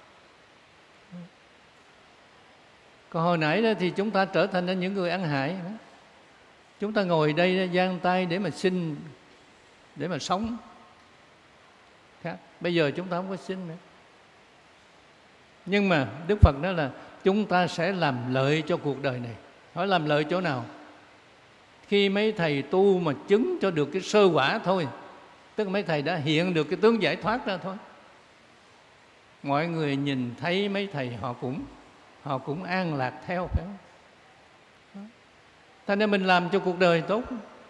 Còn hồi nãy đó thì chúng ta trở thành những người ăn hại. Chúng ta ngồi đây giang tay để mà xin, để mà sống. Khác. Bây giờ chúng ta không có xin nữa. Nhưng mà Đức Phật nói là chúng ta sẽ làm lợi cho cuộc đời này. Hỏi làm lợi chỗ nào? Khi mấy thầy tu mà chứng cho được cái sơ quả thôi, tức mấy thầy đã hiện được cái tướng giải thoát ra thôi, mọi người nhìn thấy mấy thầy họ cũng họ cũng an lạc theo, phải không? Thành nên mình làm cho cuộc đời tốt.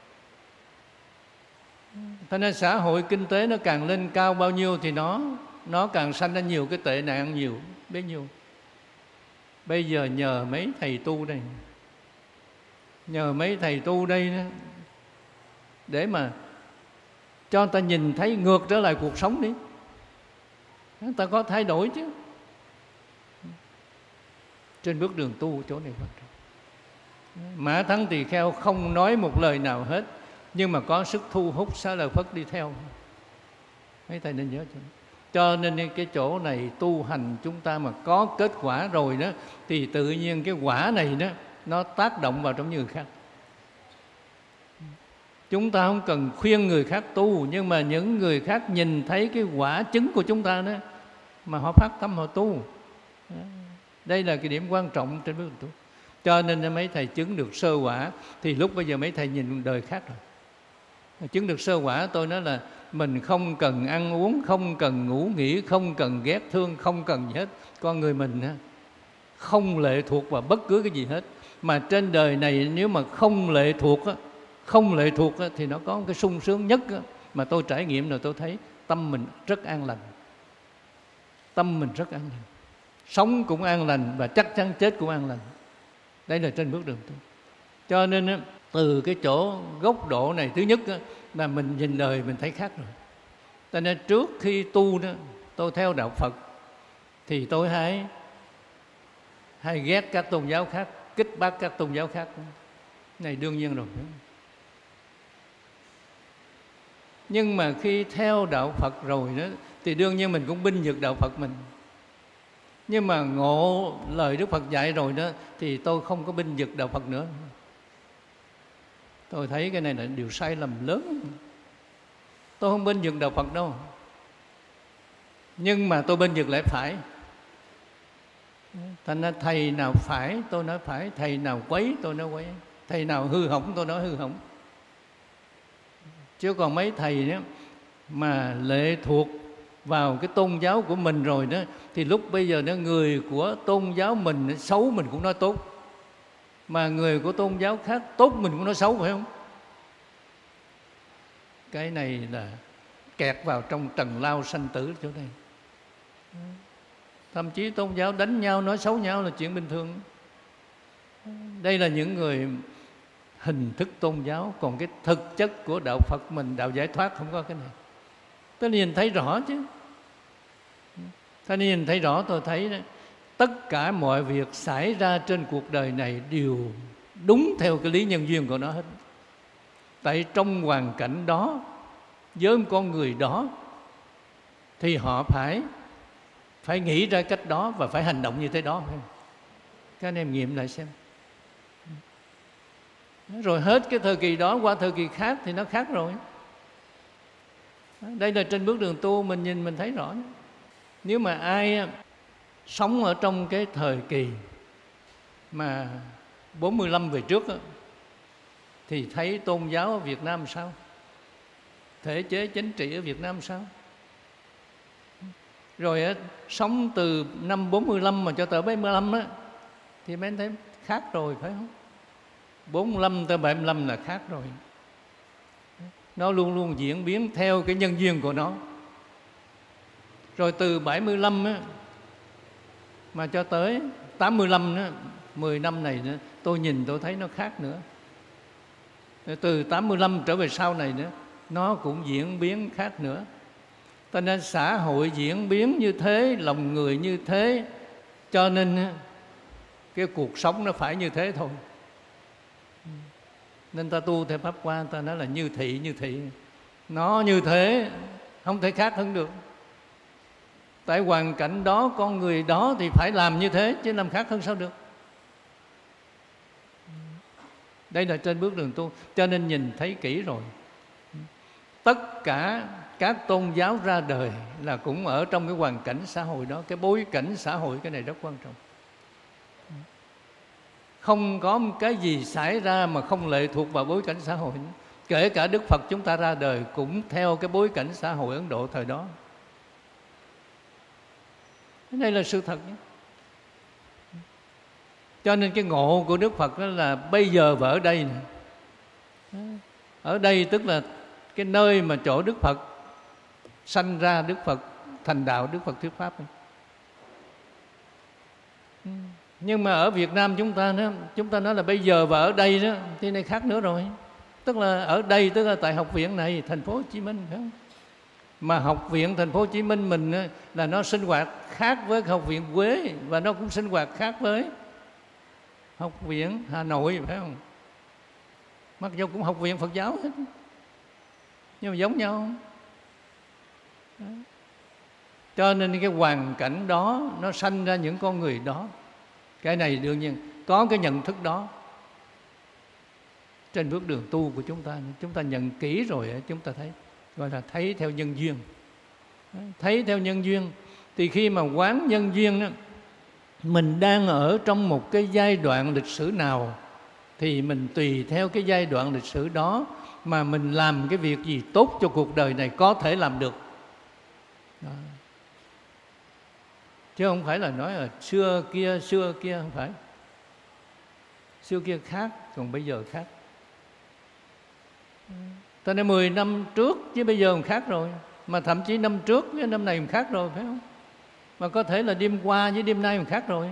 Thành nên xã hội kinh tế nó càng lên cao bao nhiêu thì nó nó càng sanh ra nhiều cái tệ nạn nhiều bấy nhiêu. Bây giờ nhờ mấy thầy tu đây, nhờ mấy thầy tu đây đó, để mà cho người ta nhìn thấy ngược trở lại cuộc sống đi, người ta có thay đổi chứ. Trên bước đường tu chỗ này quan trọng. Mã Thắng Tỳ Kheo không nói một lời nào hết, nhưng mà có sức thu hút Xá Lợi Phất đi theo. Mấy thầy nên nhớ cho. Cho nên cái chỗ này tu hành chúng ta mà có kết quả rồi đó, thì tự nhiên cái quả này đó nó tác động vào trong người khác. Chúng ta không cần khuyên người khác tu, nhưng mà những người khác nhìn thấy cái quả chứng của chúng ta đó mà họ phát tâm họ tu. Đây là cái điểm quan trọng trên bước tu. Cho nên mấy thầy chứng được sơ quả, thì lúc bây giờ mấy thầy nhìn đời khác rồi. Chứng được sơ quả tôi nói là mình không cần ăn uống, không cần ngủ nghỉ, không cần ghét thương, không cần gì hết. Con người mình không lệ thuộc vào bất cứ cái gì hết. Mà trên đời này nếu mà không lệ thuộc, không lệ thuộc thì nó có cái sung sướng nhất mà tôi trải nghiệm rồi tôi thấy tâm mình rất an lành. Tâm mình rất an lành. Sống cũng an lành và chắc chắn chết cũng an lành. Đây là trên bước đường tu. Cho nên từ cái chỗ góc độ này, thứ nhất là mình nhìn đời mình thấy khác rồi. Cho nên trước khi tu đó, tôi theo đạo Phật thì tôi hay hay ghét các tôn giáo khác, kích bác các tôn giáo khác. Này đương nhiên rồi. Nhưng mà khi theo đạo Phật rồi đó, thì đương nhiên mình cũng binh vực đạo Phật mình. Nhưng mà ngộ lời Đức Phật dạy rồi đó, thì tôi không có binh vực đạo Phật nữa. Tôi thấy cái này là điều sai lầm lớn. Tôi không binh vực đạo Phật đâu, nhưng mà tôi binh vực lẽ phải. Thành ra thầy nào phải tôi nói phải, thầy nào quấy tôi nói quấy, thầy nào hư hỏng tôi nói hư hỏng. Chứ còn mấy thầy đó mà lệ thuộc vào cái tôn giáo của mình rồi đó, thì lúc bây giờ đó người của tôn giáo mình xấu mình cũng nói tốt, mà người của tôn giáo khác tốt mình cũng nói xấu, phải không? Cái này là kẹt vào trong trần lao sanh tử chỗ này. Thậm chí tôn giáo đánh nhau, nói xấu nhau là chuyện bình thường. Đây là những người hình thức tôn giáo, còn cái thực chất của đạo Phật mình, đạo giải thoát không có cái này. Tôi nhìn thấy rõ chứ. Tôi nhìn thấy rõ, tôi thấy đó, tất cả mọi việc xảy ra trên cuộc đời này đều đúng theo cái lý nhân duyên của nó hết. Tại trong hoàn cảnh đó, với con người đó, thì họ phải phải nghĩ ra cách đó và phải hành động như thế đó. Các anh em nghiệm lại xem. Rồi hết cái thời kỳ đó qua thời kỳ khác thì nó khác rồi. Đây là trên bước đường tu mình nhìn mình thấy rõ. Nếu mà ai sống ở trong cái thời kỳ mà bốn mươi lăm về trước đó, thì thấy tôn giáo ở Việt Nam sao? Thể chế chính trị ở Việt Nam sao? Rồi sống từ năm bốn mươi lăm mà cho tới bảy mươi lăm á, thì mấy anh thấy khác rồi, phải không? bốn mươi lăm tới bảy mươi lăm là khác rồi. Nó luôn luôn diễn biến theo cái nhân duyên của nó. Rồi từ bảy mươi lăm á, mà cho tới tám mươi lăm á, mười năm này nữa, tôi nhìn tôi thấy nó khác nữa. Rồi từ tám mươi lăm trở về sau này nữa, nó cũng diễn biến khác nữa. Cho nên xã hội diễn biến như thế, lòng người như thế, cho nên cái cuộc sống nó phải như thế thôi. Nên ta tu theo Pháp Hoa, ta nói là như thị như thị. Nó như thế, không thể khác hơn được. Tại hoàn cảnh đó, con người đó thì phải làm như thế, chứ làm khác hơn sao được. Đây là trên bước đường tu. Cho nên nhìn thấy kỹ rồi, tất cả các tôn giáo ra đời là cũng ở trong cái hoàn cảnh xã hội đó. Cái bối cảnh xã hội, cái này rất quan trọng. Không có cái gì xảy ra mà không lệ thuộc vào bối cảnh xã hội. Kể cả Đức Phật chúng ta ra đời cũng theo cái bối cảnh xã hội Ấn Độ thời đó. Cái này là sự thật nhé. Cho nên cái ngộ của Đức Phật đó là bây giờ và ở đây này. Ở đây tức là cái nơi mà chỗ Đức Phật sanh ra, Đức Phật thành đạo, Đức Phật thuyết pháp này. Nhưng mà ở Việt Nam chúng ta đó, chúng ta nói là bây giờ và ở đây đó, thì này khác nữa rồi. Tức là ở đây, tức là tại học viện này, thành phố Hồ Chí Minh, phải không? Mà học viện thành phố Hồ Chí Minh mình đó, là nó sinh hoạt khác với học viện Huế, và nó cũng sinh hoạt khác với học viện Hà Nội, phải không? Mặc dù cũng học viện Phật giáo hết, nhưng mà giống nhau. Cho nên cái hoàn cảnh đó nó sanh ra những con người đó. Cái này đương nhiên có cái nhận thức đó. Trên bước đường tu của chúng ta, chúng ta nhận kỹ rồi chúng ta thấy, gọi là thấy theo nhân duyên. Thấy theo nhân duyên. Thì khi mà quán nhân duyên đó, mình đang ở trong một cái giai đoạn lịch sử nào thì mình tùy theo cái giai đoạn lịch sử đó mà mình làm cái việc gì tốt cho cuộc đời này có thể làm được đó. Chứ không phải là nói là xưa kia, xưa kia, không phải. Xưa kia khác, còn bây giờ khác. Ta nói mười năm trước chứ bây giờ còn khác rồi. Mà thậm chí năm trước với năm này còn khác rồi, phải không? Mà có thể là đêm qua với đêm nay còn khác rồi.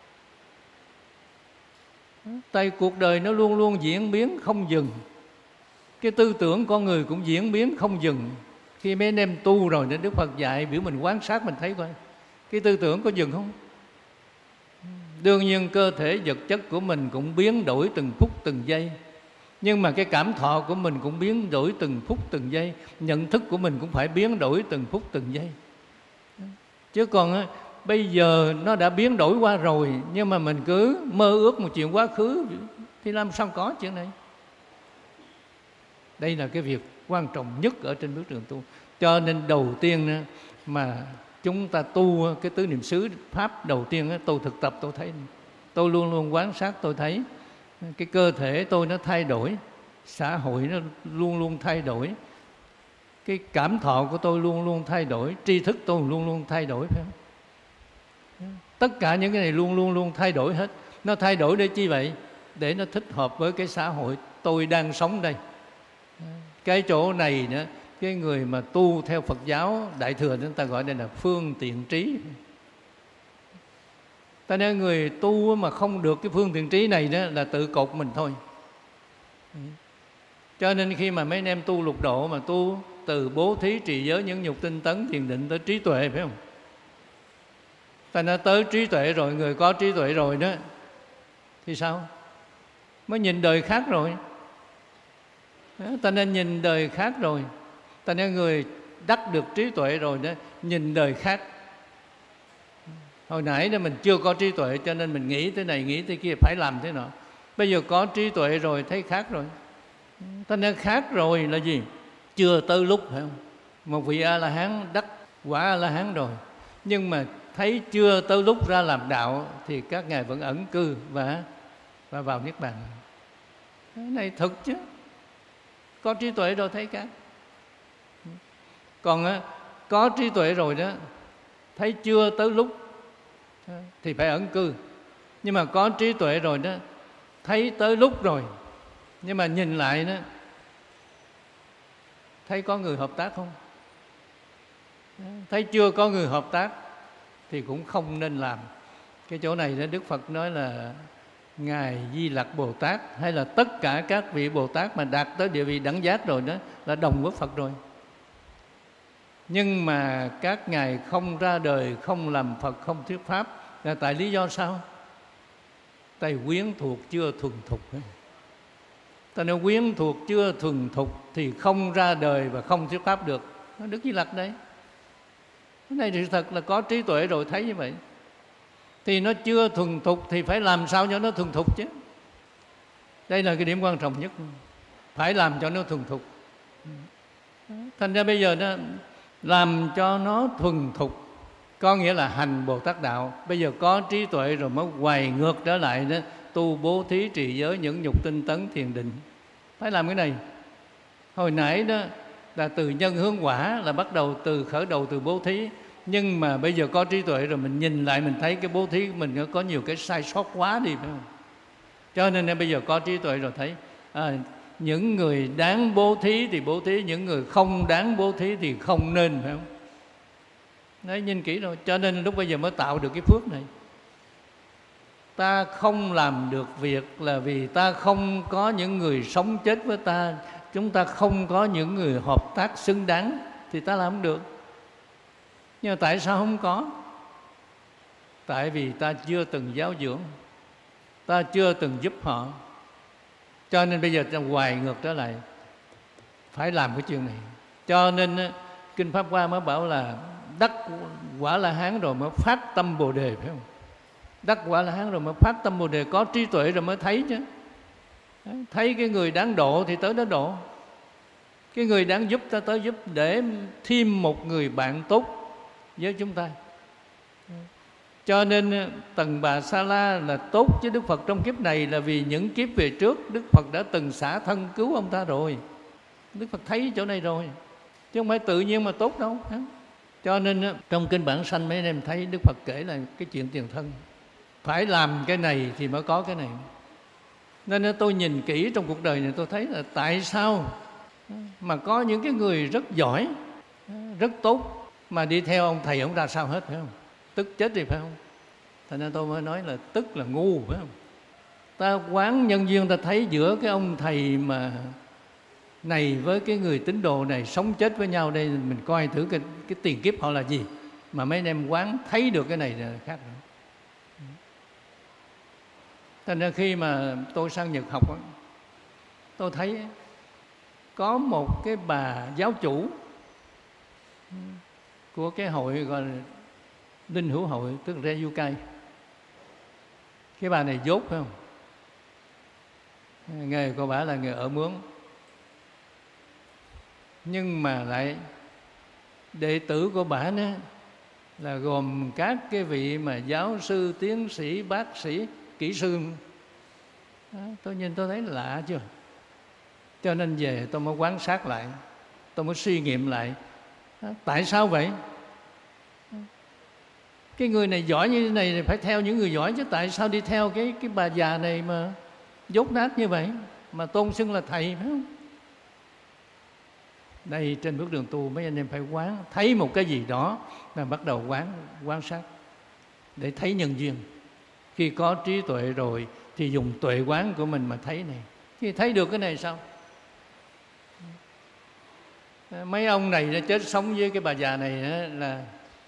Tại cuộc đời nó luôn luôn diễn biến không dừng. Cái tư tưởng con người cũng diễn biến không dừng. Khi mấy anh em tu rồi nên Đức Phật dạy biểu mình quan sát mình thấy coi cái tư tưởng có dừng không. Đương nhiên cơ thể vật chất của mình cũng biến đổi từng phút từng giây, nhưng mà cái cảm thọ của mình cũng biến đổi từng phút từng giây. Nhận thức của mình cũng phải biến đổi từng phút từng giây. Chứ còn bây giờ nó đã biến đổi qua rồi, nhưng mà mình cứ mơ ước một chuyện quá khứ thì làm sao có chuyện này. Đây là cái việc quan trọng nhất ở trên bước đường tu. Cho nên đầu tiên mà chúng ta tu cái tứ niệm xứ pháp đầu tiên, tôi thực tập tôi thấy, tôi luôn luôn quan sát tôi thấy cái cơ thể tôi nó thay đổi, xã hội nó luôn luôn thay đổi, cái cảm thọ của tôi luôn luôn thay đổi, tri thức tôi luôn luôn thay đổi, phải không? Tất cả những cái này luôn luôn luôn thay đổi hết. Nó thay đổi để chi vậy? Để nó thích hợp với cái xã hội tôi đang sống đây. Cái chỗ này nữa, cái người mà tu theo Phật giáo Đại Thừa chúng ta gọi đây là phương tiện trí. Ta nói người tu mà không được cái phương tiện trí này đó là tự cột mình thôi. Cho nên khi mà mấy anh em tu lục độ mà tu từ bố thí, trì giới, nhẫn nhục, tinh tấn, thiền định tới trí tuệ, phải không? Ta nói tới trí tuệ rồi, người có trí tuệ rồi đó thì sao? Mới nhìn đời khác rồi. Ta nên nhìn đời khác rồi. Ta nên người đắc được trí tuệ rồi đó, nhìn đời khác. Hồi nãy đó mình chưa có trí tuệ cho nên mình nghĩ thế này, nghĩ thế kia, phải làm thế nọ. Bây giờ có trí tuệ rồi, thấy khác rồi. Ta nên khác rồi là gì? Chưa tới lúc, phải không? Một vị A-la-hán đắc quả A-la-hán rồi, nhưng mà thấy chưa tới lúc ra làm đạo thì các ngài vẫn ẩn cư và, và vào Niết Bàn. Cái này thực chứ. Có trí tuệ rồi thấy khác. Còn á, có trí tuệ rồi đó, thấy chưa tới lúc thì phải ẩn cư. Nhưng mà có trí tuệ rồi đó, thấy tới lúc rồi, nhưng mà nhìn lại đó, thấy có người hợp tác không? Thấy chưa có người hợp tác thì cũng không nên làm. Cái chỗ này đó Đức Phật nói là Ngài Di Lặc Bồ Tát hay là tất cả các vị Bồ Tát mà đạt tới địa vị đẳng giác rồi đó là đồng với Phật rồi. Nhưng mà các ngài không ra đời, không làm Phật, không thuyết Pháp là tại lý do sao? Tại quyến thuộc chưa thuần thục. Ta nói quyến thuộc chưa thuần thục thì không ra đời và không thuyết Pháp được. Đức Di Lặc đấy. Cái này thì thật là có trí tuệ rồi thấy như vậy. Thì nó chưa thuần thục thì phải làm sao cho nó thuần thục chứ. Đây là cái điểm quan trọng nhất. Phải làm cho nó thuần thục. Thành ra bây giờ nó làm cho nó thuần thục, có nghĩa là hành Bồ Tát Đạo. Bây giờ có trí tuệ rồi mới quay ngược trở lại đó, tu bố thí, trì giới, nhẫn nhục, tinh tấn, thiền định. Phải làm cái này. Hồi nãy đó là từ nhân hướng quả, là bắt đầu từ khởi đầu từ bố thí. Nhưng mà bây giờ có trí tuệ rồi mình nhìn lại mình thấy cái bố thí của mình có nhiều cái sai sót quá đi, phải không? Cho nên bây giờ có trí tuệ rồi thấy à, những người đáng bố thí thì bố thí, những người không đáng bố thí thì không nên, phải không? Đấy, nhìn kỹ rồi. Cho nên lúc bây giờ mới tạo được cái phước này. Ta không làm được việc là vì ta không có những người sống chết với ta, chúng ta không có những người hợp tác xứng đáng thì ta làm không được. Nhưng mà tại sao không có? Tại vì ta chưa từng giáo dưỡng, ta chưa từng giúp họ. Cho nên bây giờ ta hoài ngược trở lại, phải làm cái chuyện này. Cho nên Kinh Pháp Hoa mới bảo là đắc quả La Hán rồi mới phát tâm Bồ Đề, phải không? Đắc quả La Hán rồi mới phát tâm Bồ Đề, có trí tuệ rồi mới thấy chứ. Thấy cái người đáng độ thì tới đó độ, cái người đáng giúp ta tới giúp, để thêm một người bạn tốt với chúng ta. Cho nên Tần Bà Sa La là tốt với Đức Phật trong kiếp này, là vì những kiếp về trước Đức Phật đã từng xả thân cứu ông ta rồi. Đức Phật thấy chỗ này rồi, chứ không phải tự nhiên mà tốt đâu. Cho nên trong kinh Bản Sanh mấy anh em thấy Đức Phật kể là cái chuyện tiền thân, phải làm cái này thì mới có cái này. Nên tôi nhìn kỹ trong cuộc đời này, tôi thấy là tại sao mà có những cái người rất giỏi, rất tốt, mà đi theo ông thầy ông ra sao hết, phải không? Tức chết đi, phải không? Thành ra tôi mới nói là tức là ngu, phải không? Ta quán nhân duyên, ta thấy giữa cái ông thầy mà này với cái người tín đồ này sống chết với nhau đây, mình coi thử cái, cái tiền kiếp họ là gì, mà mấy anh em quán thấy được cái này là khác nữa. Thành ra khi mà tôi sang Nhật học, tôi thấy có một cái bà giáo chủ của cái hội gọi là Linh Hữu Hội, tức là Rejukai. Cái bà này dốt, phải không? Nghề của bà là nghề ở mướn, nhưng mà lại đệ tử của bà nữa là gồm các cái vị mà giáo sư, tiến sĩ, bác sĩ, kỹ sư. Đó, tôi nhìn tôi thấy lạ chưa? Cho nên về tôi mới quan sát lại, tôi mới suy nghiệm lại. Đó, tại sao vậy? Cái người này giỏi như thế này thì phải theo những người giỏi chứ, tại sao đi theo cái cái bà già này mà dốt nát như vậy, mà tôn xưng là thầy, phải không? Đây, trên bước đường tu mấy anh em phải quán, thấy một cái gì đó là bắt đầu quán quan sát để thấy nhân duyên. Khi có trí tuệ rồi thì dùng tuệ quán của mình mà thấy này. Khi thấy được cái này sao? Mấy ông này đã chết sống với cái bà già này là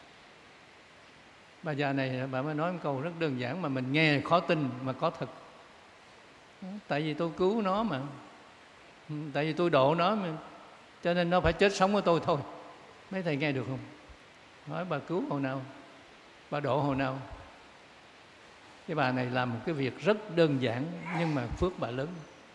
bà già này, bà mới nói một câu rất đơn giản mà mình nghe khó tin mà có thật. Tại vì tôi cứu nó mà, tại vì tôi độ nó mà, cho nên nó phải chết sống với tôi thôi. Mấy thầy nghe được không? Nói bà cứu hồi nào, bà độ hồi nào. Cái bà này làm một cái việc rất đơn giản nhưng mà phước bà lớn.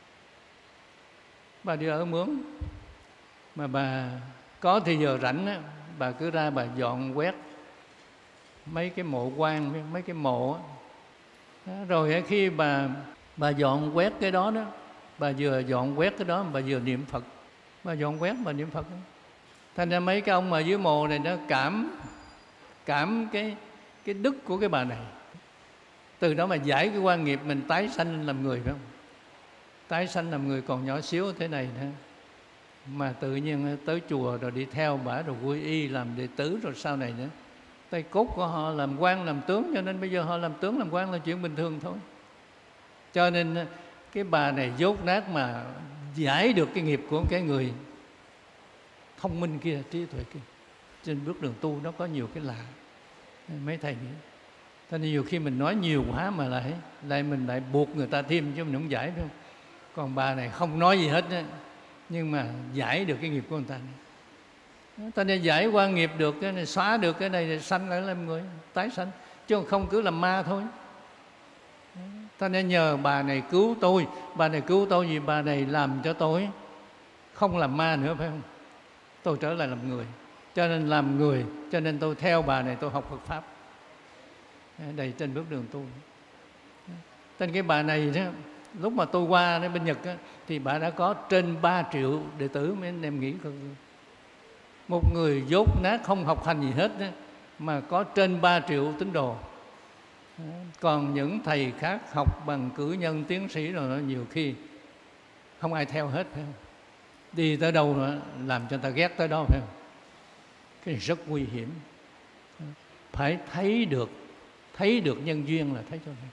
Bà đi ở mướn, mà bà có thì giờ rảnh á, bà cứ ra bà dọn quét mấy cái mộ quan, mấy cái mộ đó. Rồi khi bà bà dọn quét cái đó đó, bà vừa dọn quét cái đó bà vừa niệm Phật. Bà dọn quét bà niệm Phật đó. Thành ra mấy cái ông mà dưới mộ này nó cảm cảm cái cái đức của cái bà này. Từ đó mà giải cái quan nghiệp mình tái sanh làm người, phải không? Tái sanh làm người còn nhỏ xíu thế này nữa, mà tự nhiên tới chùa rồi đi theo bả, rồi quy y làm đệ tử, rồi sau này nữa tay cốt của họ làm quan làm tướng, cho nên bây giờ họ làm tướng làm quan là chuyện bình thường thôi. Cho nên cái bà này dốt nát mà giải được cái nghiệp của cái người thông minh kia, trí tuệ kia. Trên bước đường tu nó có nhiều cái lạ, mấy thầy nghĩ. Thế nên nhiều khi mình nói nhiều quá mà lại lại mình lại buộc người ta thêm, chứ mình không giải, phải không? Còn bà này không nói gì hết á, nhưng mà giải được cái nghiệp của người ta này. Ta nên giải qua nghiệp được cái này, xóa được cái này, sanh lại làm người, tái sanh, chứ không cứ làm ma thôi. Ta nên nhờ bà này cứu tôi, bà này cứu tôi vì bà này làm cho tôi không làm ma nữa, phải không? Tôi trở lại làm người, cho nên làm người, cho nên tôi theo bà này, tôi học Phật Pháp. Đây trên bước đường tu. Tên cái bà này đó, lúc mà tôi qua đến bên Nhật á, thì bà đã có trên ba triệu đệ tử. Mấy anh em nghĩ coi, một người dốt nát không học hành gì hết á, mà có trên ba triệu tín đồ. Còn những thầy khác học bằng cử nhân tiến sĩ rồi nó nhiều khi không ai theo hết, phải không? Đi tới đâu nữa làm cho người ta ghét tới đó, phải không? Cái này rất nguy hiểm. Phải thấy được, thấy được nhân duyên là thấy cho này.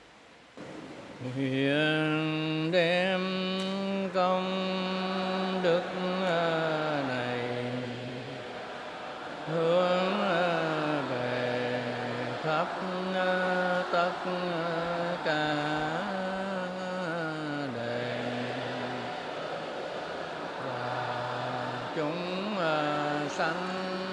Nguyện đem công đức này hướng về khắp tất cả đời và chúng sanh